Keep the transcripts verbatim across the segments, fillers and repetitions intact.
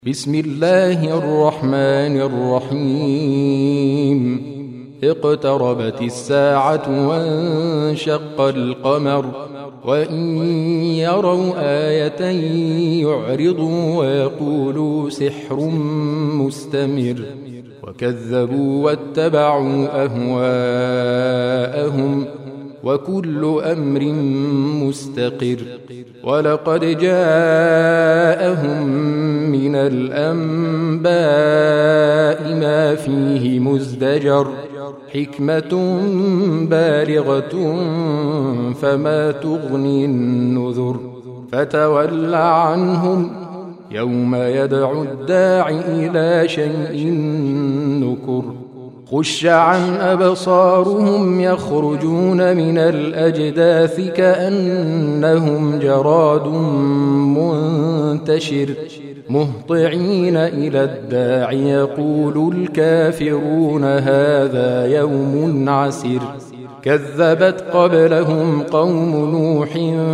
بسم الله الرحمن الرحيم اقتربت الساعة وانشق القمر وإن يروا آية يعرضوا ويقولوا سحر مستمر وكذبوا واتبعوا أهواءهم وكل أمر مستقر ولقد جاءهم من الأنباء ما فيه مزدجر حكمة بالغة فما تغني النذر فتول عنهم يوم يدعو الداع إلى شيء نكر خش عن أبصارهم يخرجون من الأجداث كأنهم جراد منتشر مهطعين إلى الداع يقول الكافرون هذا يوم عسر كذبت قبلهم قوم نوح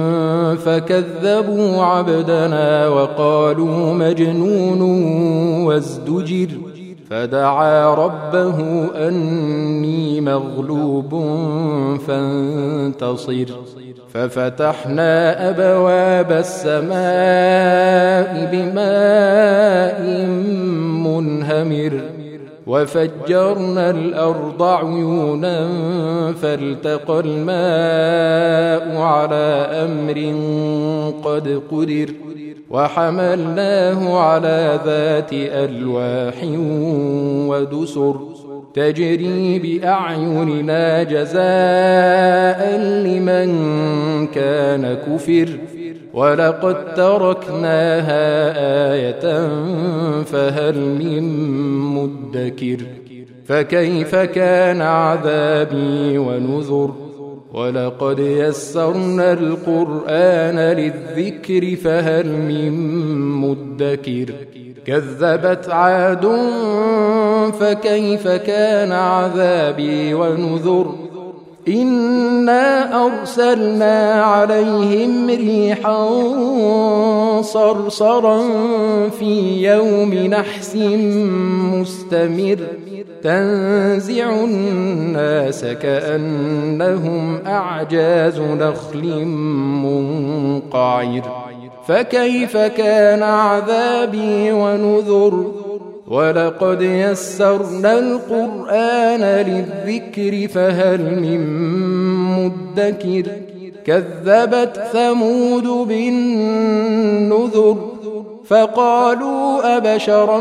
فكذبوا عبدنا وقالوا مجنون وازدجر فدعا ربه أني مغلوب فانتصر ففتحنا أبواب السماء بماء منهمر وفجرنا الأرض عيونا فالتقى الماء على أمر قد قدر وحملناه على ذات ألواح ودسر تجري بأعيننا جزاء لمن كان كفر ولقد تركناها آية فهل من مدكر فكيف كان عذابي ونذر ولقد يسرنا القرآن للذكر فهل من مدكر كذبت عاد فكيف كان عذابي ونذر إنا أرسلنا عليهم ريحا صرصرا في يوم نحس مستمر تنزع الناس كأنهم أعجاز نخل منقعر فكيف كان عذابي ونذر ولقد يسرنا القرآن للذكر فهل من مدكر كذبت ثمود بالنذر فقالوا أبشرا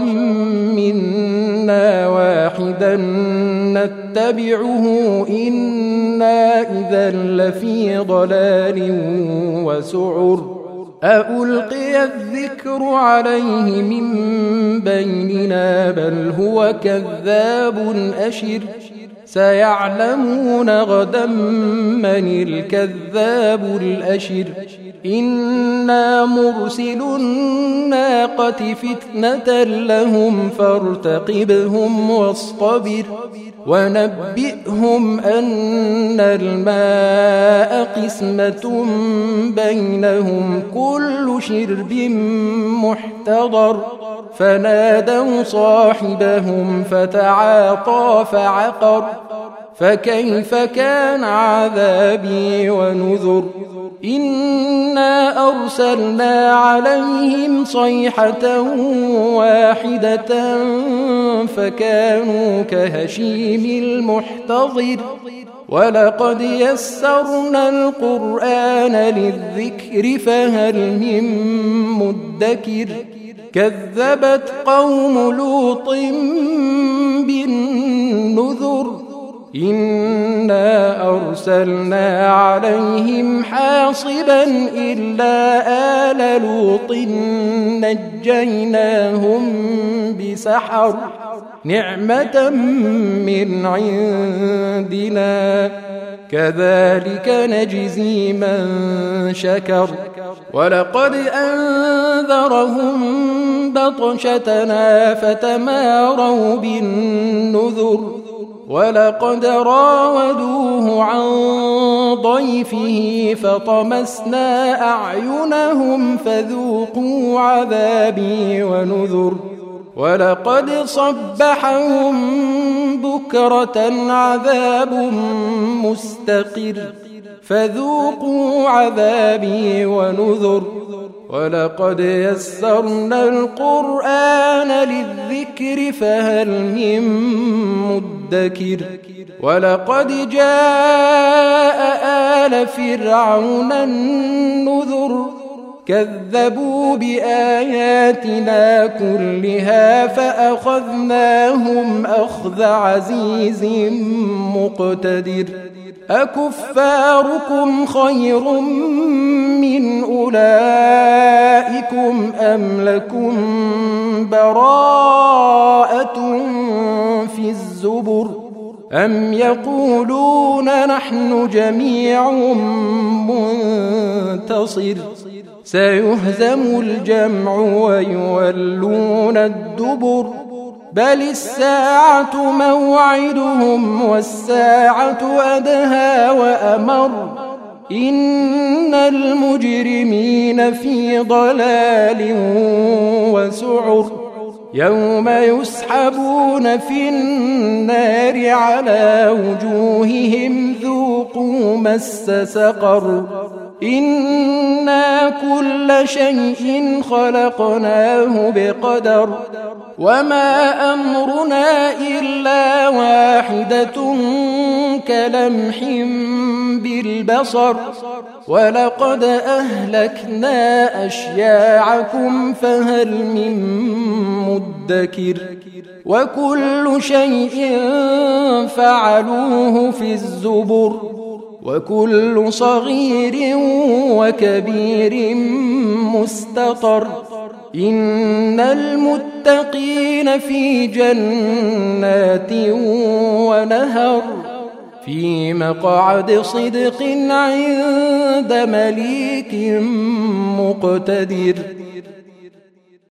منا واحدا نتبعه إنا إذا لفي ضلال وسعر أألقي الذكر عليه من بيننا بل هو كذاب أشر سيعلمون غدا من الكذاب الأشر إنا مرسل الناقة فتنة لهم فارتقبهم واصطبر ونبئهم أن الماء قسمة بينهم كل شرب محتضر فنادوا صاحبهم فتعاطى فعقر فكيف كان عذابي ونذر إنا أرسلنا عليهم صيحة واحدة فكانوا كهشيم المحتضر ولقد يسرنا القرآن للذكر فهل من مدكر كذبت قوم لوط بالنذر إنا أرسلنا عليهم حاصبا إلا آل لوط نجيناهم بسحر نعمة من عندنا كذلك نجزي من شكر ولقد أنذرهم بطشتنا فتماروا بالنذر ولقد راودوه عن ضيفه فطمسنا أعينهم فذوقوا عذابي ونذر ولقد صبحهم بكرة عذاب مستقر فذوقوا عذابي ونذر ولقد يسرنا القرآن للذكر فهل من مدكر ولقد جاء آل فرعون النذر كذبوا بآياتنا كلها فأخذناهم أخذ عزيز مقتدر أكفاركم خير من أولئكم أم لكم براءة في الزبر أم يقولون نحن جميع منتصر سيهزم الجمع ويولون الدبر بل الساعة موعدهم والساعة أدهى وأمر إن المجرمين في ضلال وسعر يوم يسحبون في النار على وجوههم ذوقوا مس سقر إنا كل شيء خلقناه بقدر وما أمرنا إلا واحدة كلمح بالبصر ولقد أهلكنا أشياعكم فهل من مدكر وكل شيء فعلوه في الزبر وكل صغير وكبير مستطر إن المتقين في جنات ونهر في مقعد صدق عند مليك مقتدر